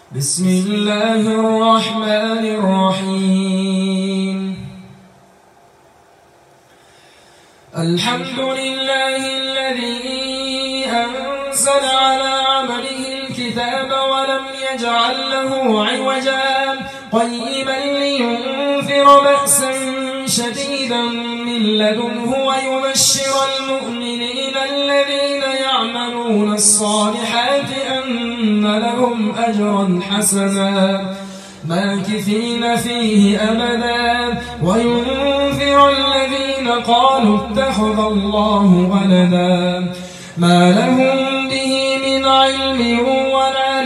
بسم الله الرحمن الرحيم. الحمد لله الذي أنزل على عبده الكتاب ولم يجعل له عوجا قيما لينذر بأسا شديدا من لدنه ويبشر المؤمنين الذين يعملون الصالحات أن لهم أجرا حسنا ماكثين فيه أبدا وينذر الذين قالوا اتخذ الله ولدا ما لهم به من علم ولا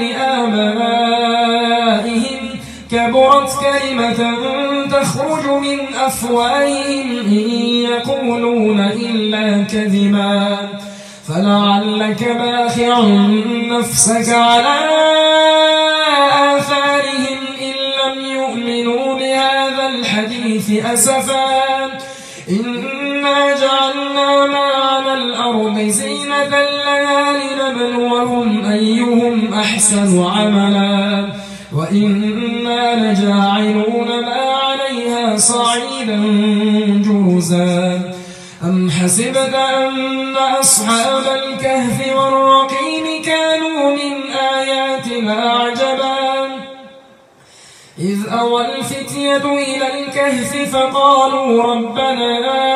لآبائهم كبرت كلمة تخرج من أفواههم إن يقولون إلا كذبا فلعلك باخع نفسك على آثارهم إن لم يؤمنوا بهذا الحديث أسفا إنا جعلنا ما على الأرض زينة لها لنبلوهم أيهم أحسن عملا وإنا لجاعلون ما عليها صعيدا جرزا أم حسبت أن أصحاب الكهف والرقيم كانوا من آياتنا عجبا إذ أوى الفتية إلى الكهف فقالوا ربنا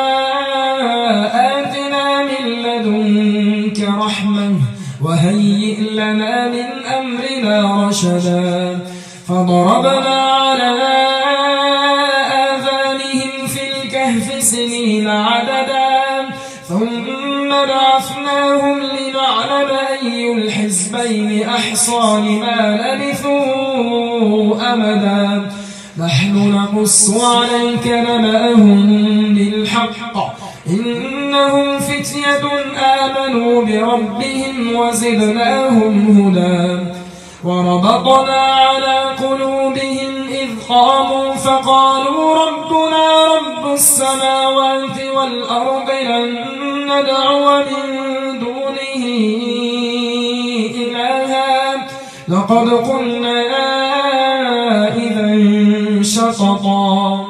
آتنا من لدنك رحمة وهيئ لنا من أمرنا رشدا فضربنا على آذانهم في الكهف سنين عددا ثم بعثناهم لنعلم أي الحزبين أحصى لما لبثوا أمدا نحن نقص عليك نبأهم بالحق إنهم فتية آمنوا بربهم وزدناهم هدى وربطنا على قلوبهم إذ قاموا فقالوا ربنا رب السماوات والأرض لن ندعو من دونه إلها لقد قلنا إذا شططا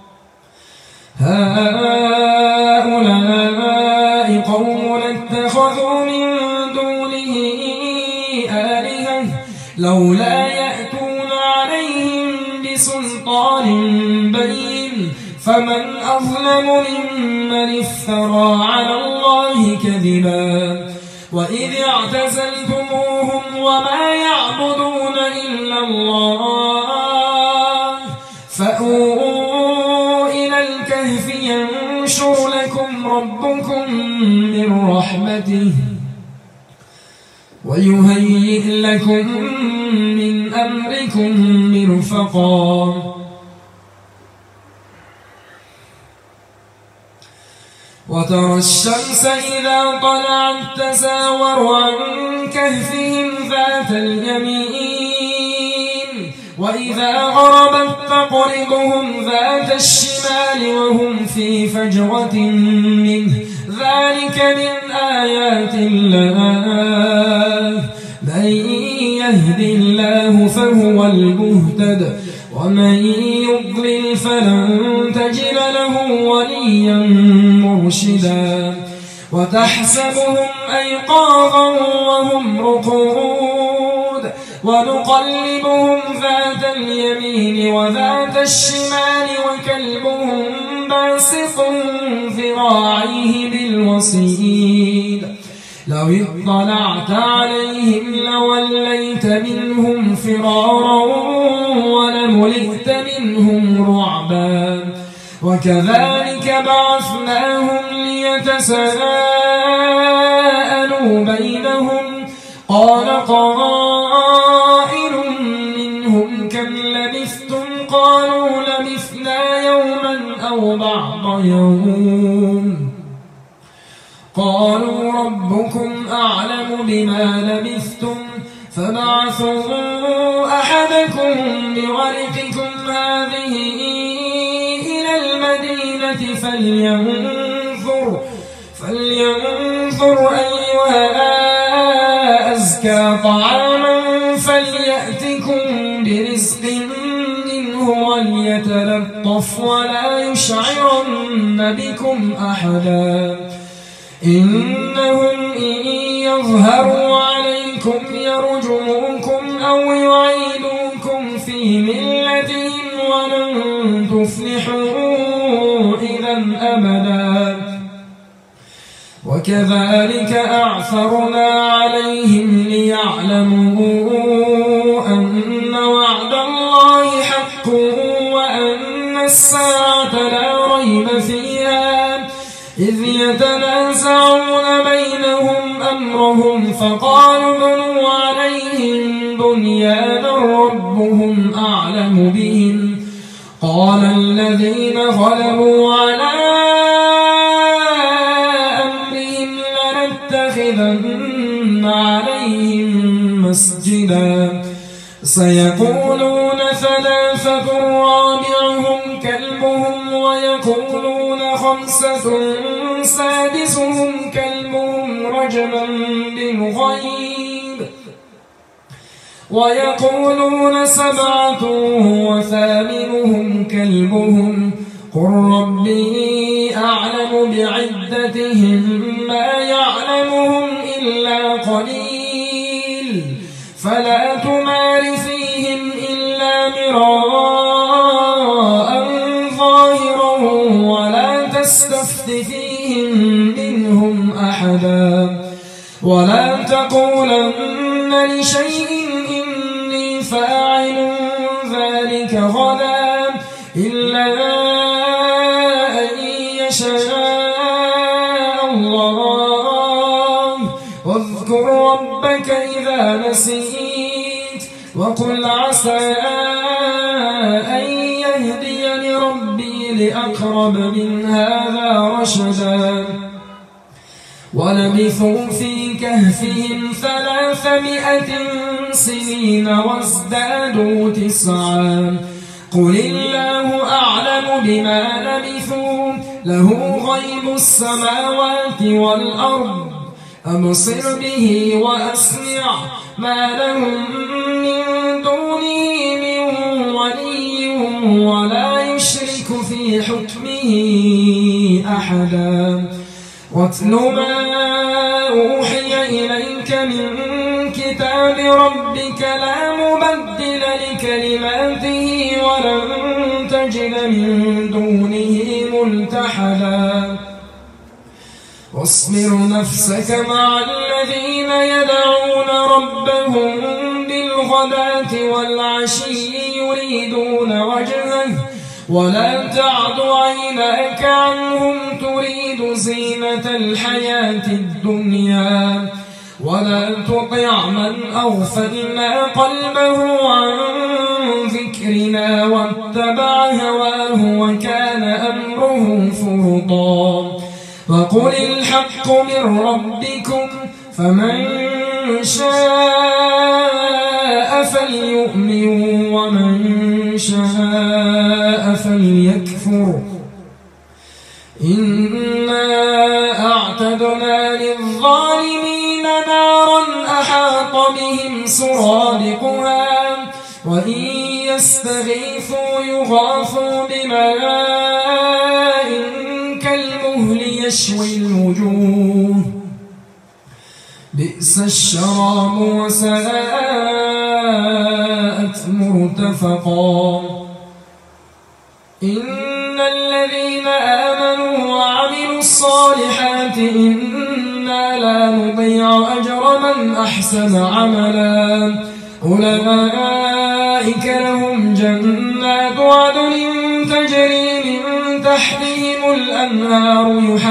هؤلاء قوم اتخذوا من دونه آلهة لولا يأتون عليهم بسلطان بين فمن أظلم ممن افترى على الله كذبا وإذ اعتزلتموهم وما يعبدون إلا الله فأووا إلى الكهف ينشر لكم ربكم من رحمته ويهيئ لكم من أمركم مرفقا وترى الشمس إذا طلعت تزاور عن كهفهم ذات اليمين وإذا غربت تقرضهم ذات الشمال وهم في فجوة منه ذلك من آيات الله من يهد الله فهو المهتد ومن يضلل فلن تجد له وليا مرشدا وتحسبهم أيقاظا وهم رقود ونقلبهم ذات اليمين وذات الشمال وكلبهم باسط ذراعيه بالوصيد لو اطلعت عليهم لوليت منهم فرارا ولملئت منهم رعبا وكذلك بعثناهم ليتساءلوا بينهم قال قائل منهم كم لبثتم قالوا لبثنا يوما أو بعض يوم قالوا ربكم أعلم بما لبثتم فبعثوا أحدكم بورقكم هذه إلى المدينة فلينظر أيها أزكى طعاما فليأتكم يلطف ولا يشعرن بكم أحدا إنهم إن يظهروا عليكم يرجموكم أو يعيدوكم في ملتهم ولن تفلحوا إذا أبدا وكذلك أعثرنا عليهم ليعلموا أن وعد الله حق وأن الساعة لا ريب فيها إذ يتنازعون بينهم أمرهم فقالوا ابنوا عليهم بنيانا ربهم أعلم بهم قال الذين غلبوا على أمرهم لنتخذن عليهم مسجدا سيقولون ثلاثة رابعهم كلبهم ويقولون خمسة سادسهم كلبهم رجما بالغيب ويقولون سبعة وثامنهم كلبهم قل ربي أعلم بعدتهم ما يعلمهم إلا قليل فلا تمار فيهم إلا مراء ظاهرا ولا تستفت فيهم منهم أحدا ولا تقولن لشيء إني فاعل ذلك غدا إلا أن يشاء الله واذكر ربك إذا نسيت وقل عسى أن يهديني ربي لأقرب من هذا رشدا ولبثوا في كهفهم 300 سنين وازدادوا 9 قل الله أعلم بما لبثوا له غيب السماوات والأرض أبصر به وأسمع ما لهم من دونه من ولي ولا يشرك في حكمه أحدا واتل ما أوحي إليك من كتاب ربك لا مبدل لكلماته ولن تجد من دونه ملتحدا واصبر نفسك مع الذين يدعون ربهم بالغداة والعشي يريدون وجهه ولا تعد عيناك عنهم تريد زينة الحياة الدنيا ولا تطع من أغفلنا قلبه عن ذكرنا واتبع هواه وكان أمره فرطا وقل الحق من ربكم فمن شاء فليؤمن ومن شاء فليكفر إنا أعتدنا للظالمين نارا أحاط بهم سرادقها وإن يستغيثوا يغاثوا بماء كالمهل يشوي الوجوه بئس الشراب وساءت مرتفقا إن الذين آمنوا وعملوا الصالحات إنا لا نضيع أجر من أحسن عملا أولئك لهم جنات عدن تجري من تحتهم الأنهار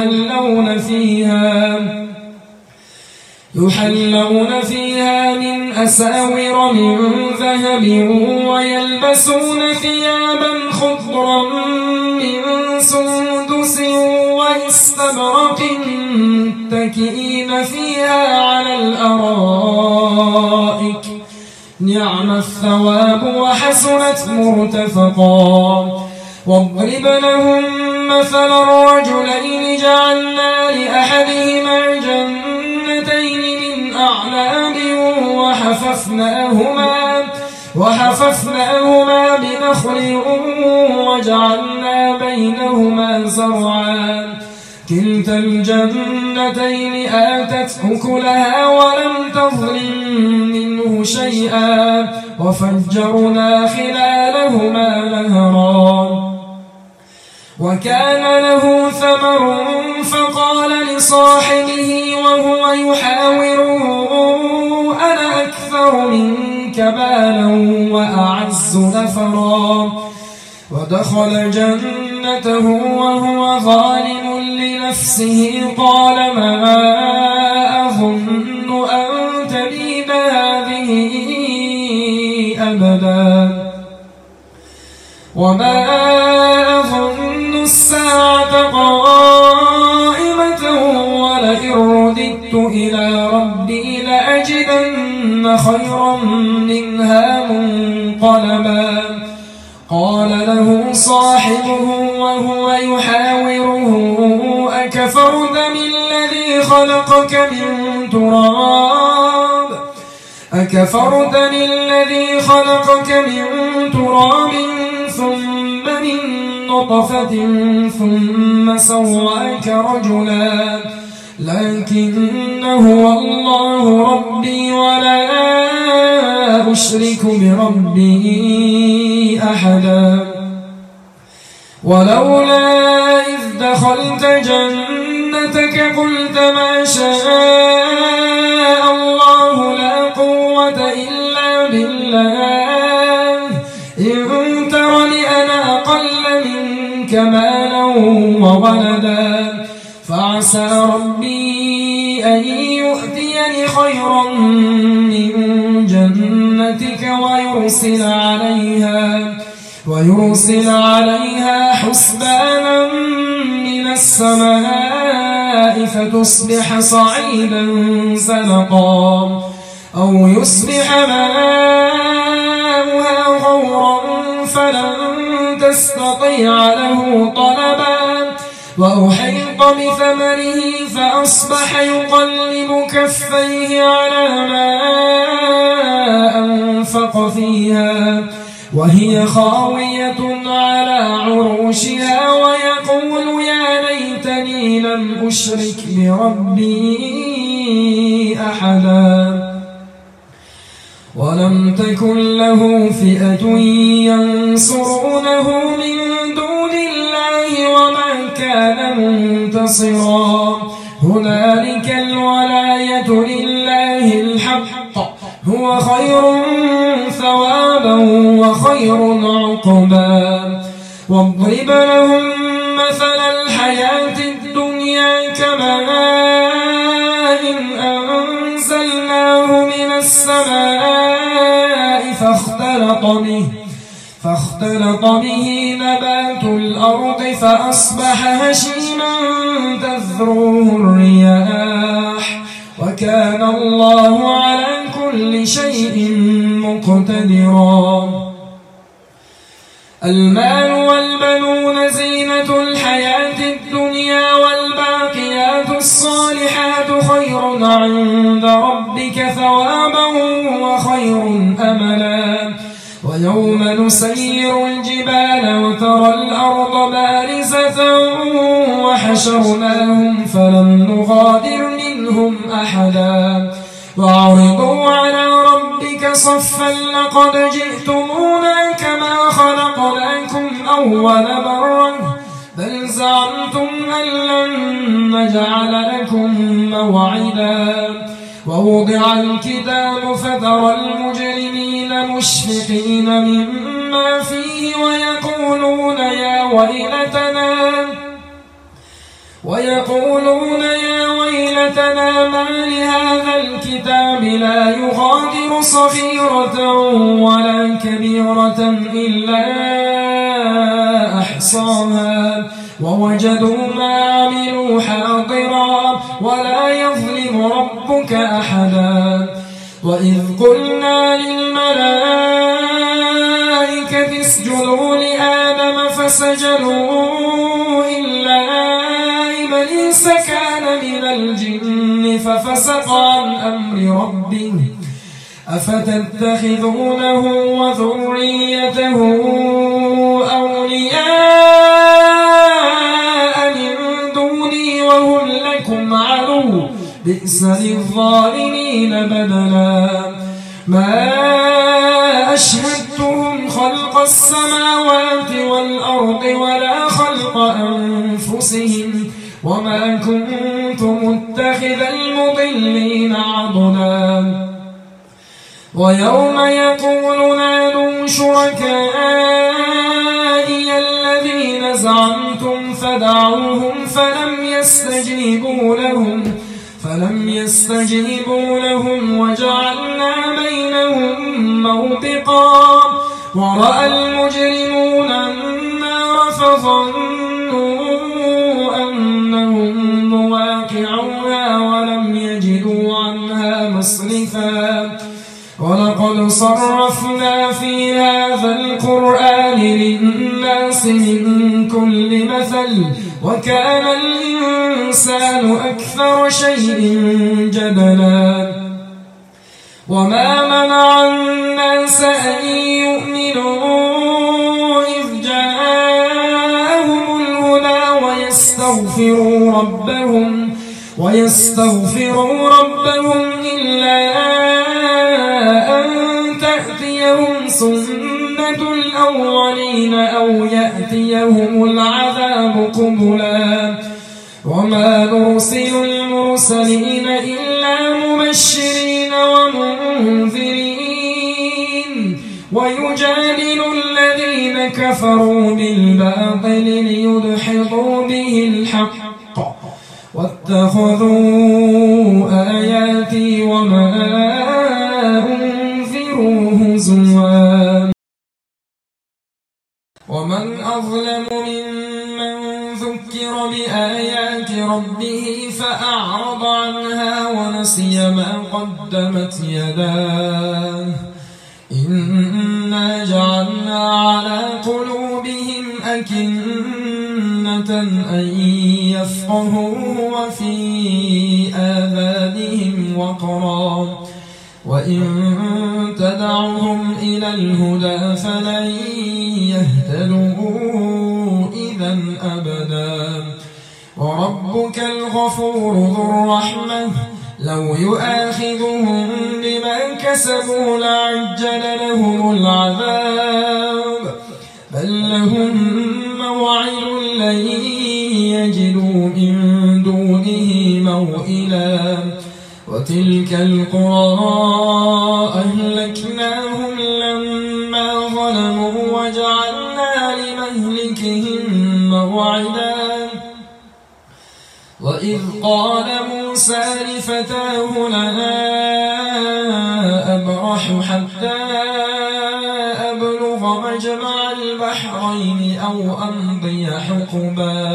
يحلون فيها من أساور من ذهب ويلبسون ثيابا خضرا من سندس واستبرق متكئين فيها على الأرائك نعم الثواب وحسنت مرتفقا واضرب لهم مثل الرجلين جعلنا لأحدهما جنتين من أعناب وحففناهما بنخل وجعلنا بينهما زرعا كلتا الجنتين آتت أكلها ولم تظلم منه شيئا وفجرنا خلالهما نهرا وكان له ثمر فقال لصاحبه وهو يحاوره أنا أكثر منك مالا وأعز نفرا ودخل جنته وهو ظالم لنفسه قال ما أظن أن تبيد هذه أبدا وما أظن الساعة قائمة ولئن رددت إلى ربي لأجدن خيرا منها منقلبا قال له صاحبه وهو يحاوره أكفرت بالذي خلقك من تراب ثم من نطفة ثم سواك رجلا لكن هو الله ربي ولا أشرك بربي أحدا ولولا إذ دخلت جنتك قلت ما شاء الله لا قوة إلا بالله إن ترني أنا أقل منك مالا وولدا فعسى ربي أن يؤتيني خيرا من جنتك ويرسل عليها حسبانا من السماء فتصبح صعيدا زلقا أو يصبح ماؤها غورا فلن تستطيع له طلبا وأحيط بثمره فأصبح يقلب كفيه على ما أنفق فيها وهي خاوية على عروشها ويقول يا ليتني لم أشرك بربي أحدا ولم تكن له فئة ينصرونه من دون الله وما كان منتصرا هنالك الولاية لله الحق هو خير ثوابا وخير عقبا واضرب لهم مثل الحياة الدنيا كماء أنزلناه من السماء فاختلط به نبات الأرض فأصبح هشيما تذروه الرياح وكان الله على كل شيء مقتدرا المال والبنون زينة الحياة الدنيا والباقيات الصالحات خير عند ربك ثوابا وخير أملا ويوم نسير الجبال وترى الأرض بارزة وحشرناهم فلم نغادر منهم أحدا وعرضوا على ربك صفا لقد جئتمونا كما خلقناكم أول مرة بل زعمتم أن لن نجعل لكم موعدا ووضع الكتاب فترى المجرمين مشفقين مما فيه ويقولون يا ويلتنا ما لهذا الكتاب لا يغادر صغيرة ولا كبيرة إلا أحصاها ووجدوا ما عملوا حاضرا ولا يظلم ربك أحدا وإذ قلنا للملائكة اسجدوا لآدم فسجدوا إلا إبليس كان من الجن ففسق عن أمر ربه أفتتخذونه وذريته أولياء من دوني وهم لكم عدو بئس للظالمين بدلا ما أشهدتهم خلق السماوات والأرض ولا خلق أنفسهم وما كنت متخذ المضلين عضدا ويوم يقول نادوا شركائي الذين زعمتم فدعوهم فلم يستجيبوا لهم وجعلنا بينهم موبقا ورأى المجرمون النار فظنوا أنهم مواقعوها ولم يجدوا عنها مصرفا ولقد صرفنا في هذا القرآن للناس من كل مثل وكان الإنسان أكثر شيء جدلا وما منع الناس أن يؤمنوا إذ جاءهم الهدى ويستغفروا ربهم إلا أن تأتيهم سنة الأولين أو يأتيهم العذاب قبلا وما نرسل المرسلين إلا مبشرين ومنذرين ويجادل الذين كفروا بالباطل ليدحضوا به الحق واتخذوا آياتي وما أنذروا هزوا ومن أظلم ممن ذكر بآيات ربه فأعرض عنها ونسي ما قدمت يداه إنا جعلنا على قلوبهم أكنة أن يفقهوه وفي آذانهم وقرا وإن تدعهم إلى الهدى فلن يهتدوا إذا أبدا وربك الغفور ذو الرحمة لو يؤاخذهم بما كسبوا لعجل لهم العذاب بل لهم موعد لن يجدوا من دونه موئلا وتلك القرى أهلكناهم لما ظلموا وجعلنا لمهلكهم موعدا وإذ قال موسى لفتاه لا أبرح حتى أبلغ مجمع البحرين أو أمضي حقبا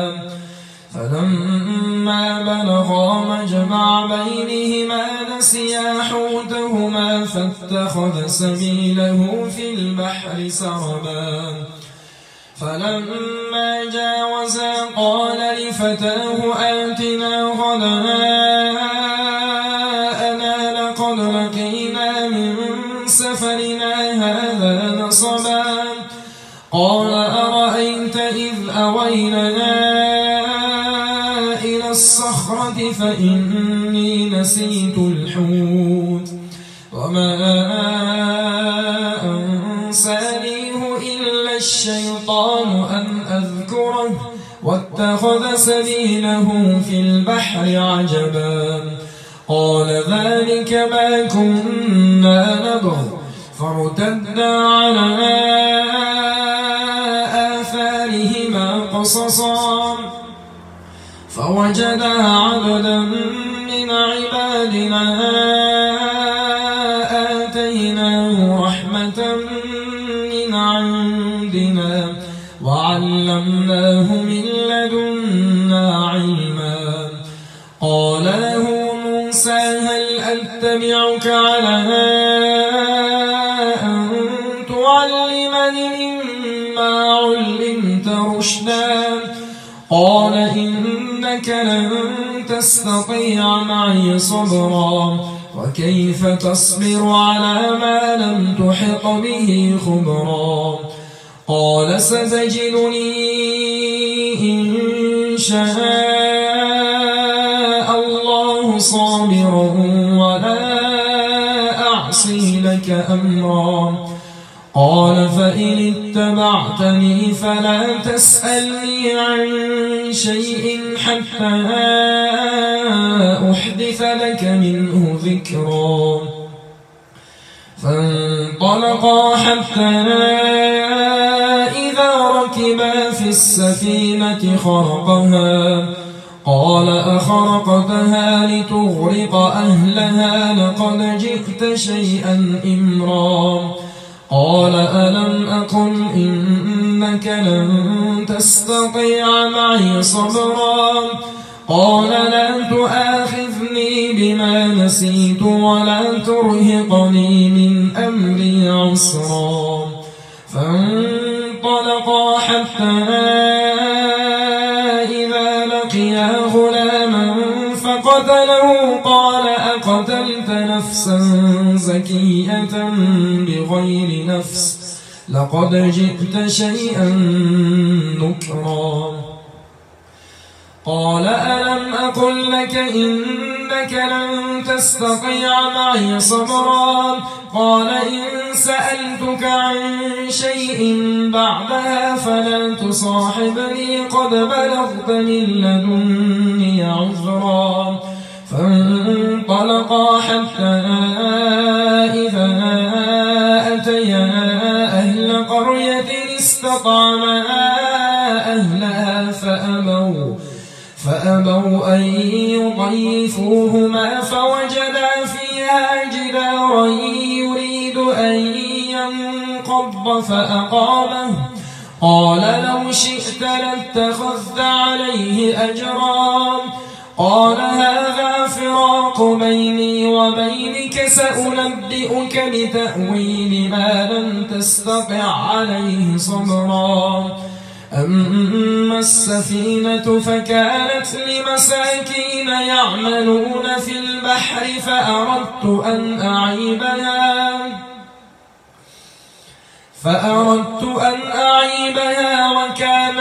فلما بلغا مجمع بينهما نسيا حوتهما فاتخذ سبيله في البحر سربا فلما جاوزا قال لفتاه آتنا غداءنا لقد لقينا من سفرنا هذا نصبا قال أرأيت إذ أوينا إلى الصخرة فإني نسيت الحوت وما أنسانيه إلا الشيطان أن أذكره واتخذ سبيله في البحر عجبا قال ذلك ما كنا نبغ فارتدا على آثارهما قصصا فوجدا عبدا من عبادنا آتيناه رحمة من عندنا وعلمناه من لدنا علما قال له موسى هل أتبعك على أن تعلمني مما علمت رشدا قال إنك لن تستطيع معي صبرا وكيف تصبر على ما لم تحط به خبرا قال ستجدني إن شاء الله صابرا ولا أعصي لك أمرا قال فإن اتبعتني فلا تسألني عن شيء حتى أحدث لك منه ذكرا فانطلقا حتى إذا ركبا في السفينة خرقها قال أخرقتها لتغرق أهلها لقد جئت شيئا إمرا قال ألم أقل إنك لن تستطيع معي صبرا قال لا تؤاخذني بما نسيت ولا ترهقني من أمري عسرا فانطلقا حتى إذا لقيا غلاما فقتله قال أقتلت نفسا زكية بغير نفس لقد جئت شيئا نكرا قال ألم أقل لك إنك لن تستطيع معي صبرا قال إن سألتك عن شيء بعدها فلا تصاحبني قد بلغت من لدني عذرا فانطلقا حتى إذا أتيا أهل قرية استطعما أهلها فأبوا أن يضيفوهما فوجدا فيها جدارا يريد أن ينقض فأقامه قال لو شئت لاتخذت عليه أجرا قال هذا فراق بيني وبينك سأنبئك بتأويل ما لم تستطع عليه صبرا أما السفينة فكانت لمساكين يعملون في البحر فأردت أن أعيبها وكان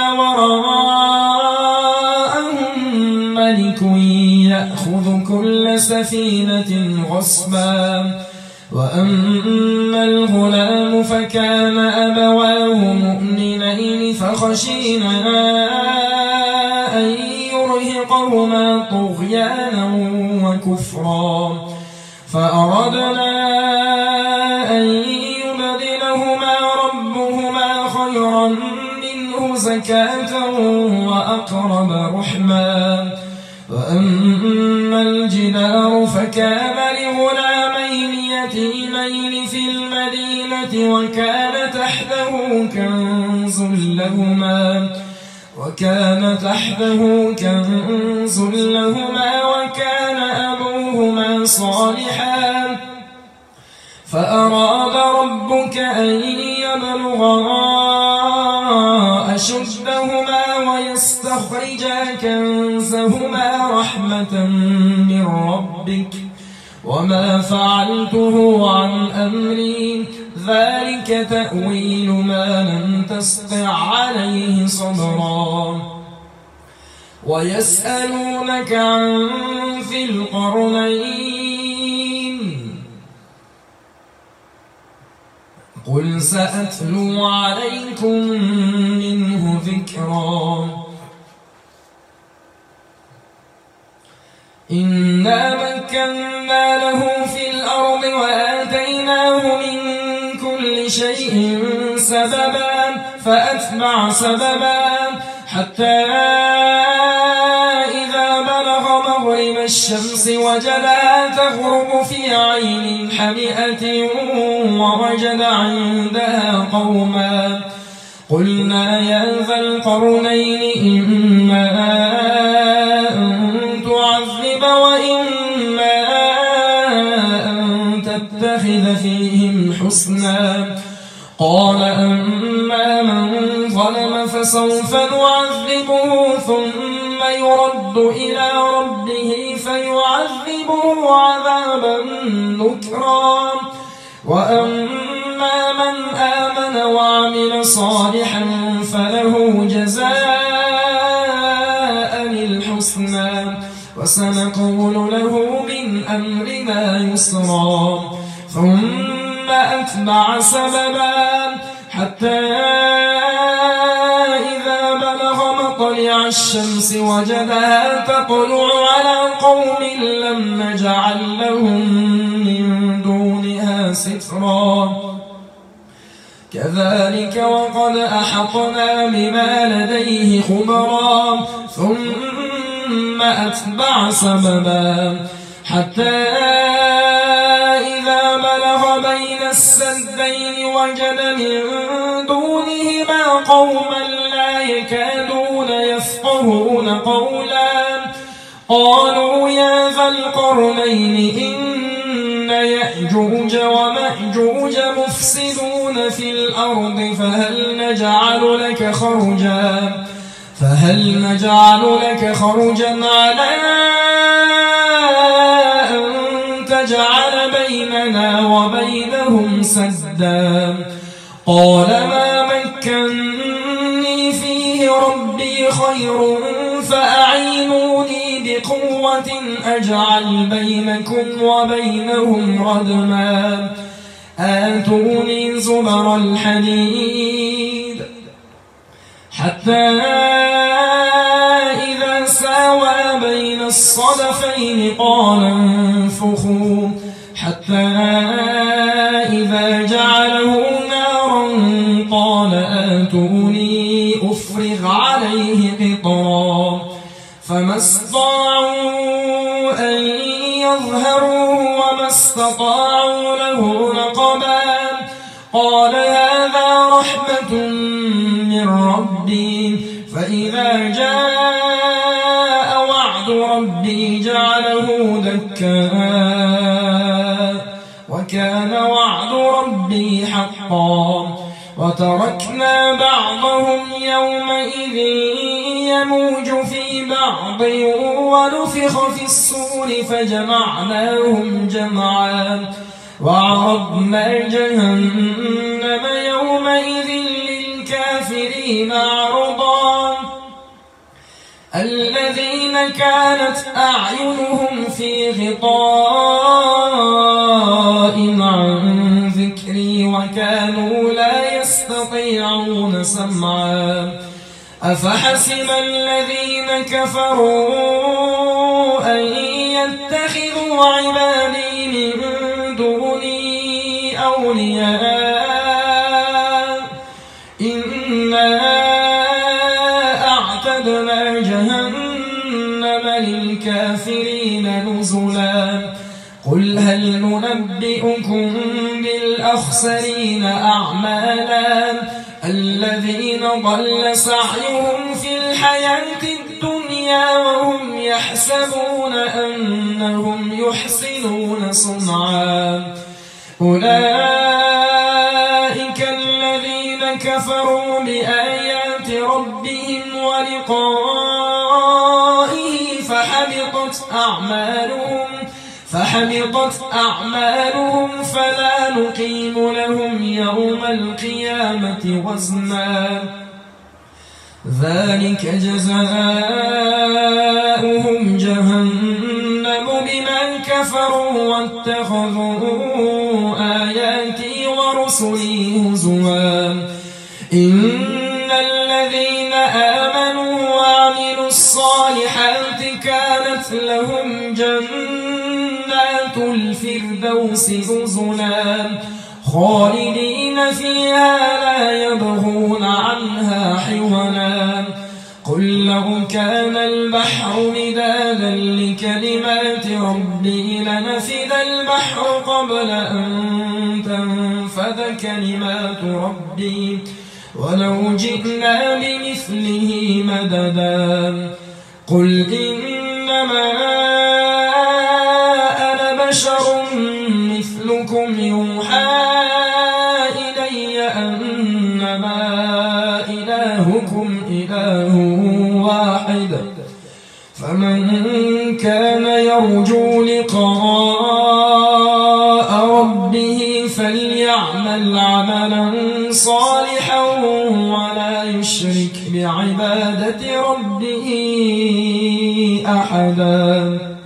وراءهم ملك يأخذ كل سفينة غصبا وأما الغلام فكان أبواه مؤمنين فخشينا أن يرهقهما طغيانا وكفرا فأردنا أن يبدلهما ربهما خيرا منه زكاة وأقرب رحما وأما الجدار فكان لغلامين يتيمين في المدينة وكان تحته كنز لهما وكان أبوهما صالحا فأراد ربك أن يبلغا أشدهما ويستخرجا كنزهما رحمة من ربك وما فعلته عن أمري ذلك تأويل ما لم تستطع عليه صبرا ويسألونك عن ذي القرنين قل سأتلو عليكم منه ذكرا إنا مكنا له في الأرض وآتيناه من كل شيء سببا فأتبع سببا حتى إذا بلغ مغرب الشمس وجدها تغرب في عين حمئة ووجد عندها قوما قلنا يا ذا القرنين إما أن تعذب وإما أن تتخذ فيهم حسنا قال أما من ظلم فسوف نعذبه ثم يرد إلى ربه فيعذبه فنذيقه عذابا نكرا وأما من آمن وعمل صالحا فله جزاء الحسنى وسنقول له من أمرنا يسرا ثم أتبع سببا حتى إذا بلغ مطلع الشمس وجدها تطلع على قوم لم نجعل لهم من دونها سترا كذلك وقد أحطنا بما لديه خبرا ثم أتبع سببا حتى إذا بلغ بين السدين وجد من دونهما قوما لا يكادون يفقهون قولا قالوا يا ذا القرنين إن يأجوج ومأجوج مفسدون في الأرض فهل نجعل لك خرجا على أن تجعل بيننا وبينهم سدا قال ما مكنني فيه ربي خير فأعينوني بقوة أجعل بينكم وبينهم ردما آتوني زبر الحديد حتى إذا ساوى بين الصدفين قال انفخوا حتى إذا جعله نارا قال آتوني أفرغ عليه قطرا فما استطاعوا أن يظهروه وما استطاعوا له نقبا قال هذا رحمة من ربي فإذا جاء وعد ربي جعله دكا وكان وعد ربي حقا وتركنا بعضهم يومئذ يموج في بعض ونفخ في الصور فجمعناهم جمعا وعرضنا جهنم يومئذ للكافرين عرضا الذين كانت أعينهم في غطاء عن ذكري وكانوا لا يستطيعون سمعا أفحسب الذين كفروا أن يتخذوا عبادي من دوني أولياء إنا أعتدنا جهنم للكافرين نزلا قل هل ننبئكم بالأخسرين أعمالا الذين ضل سعيهم في الحياة الدنيا وهم يحسبون أنهم يحسنون صنعا أولئك الذين كفروا بآيات ربهم ولقائه فحبطت أعمالهم فلا نقيم لهم يوم القيامة وزنا ذلك جزاؤهم جهنم بما كفروا واتخذوا آياتي ورسلي هزوا إن الذين آمنوا وعملوا الصالحات كانت لهم جنات الفردوس نزلا خالدين فيها لا يبغون عنها حولا قل لو كان البحر مدادا لكلمات ربي لنفد البحر قبل أن تنفذ كلمات ربي ولو جئنا بمثله مددا قل إنما أنا بشر مثلكم يوحى إلي أنما إلهكم إله واحد فمن كان يرجو لقاء لقاء ربه فليعمل عملا صالحا ولا يشرك بعبادة ربه أحدا.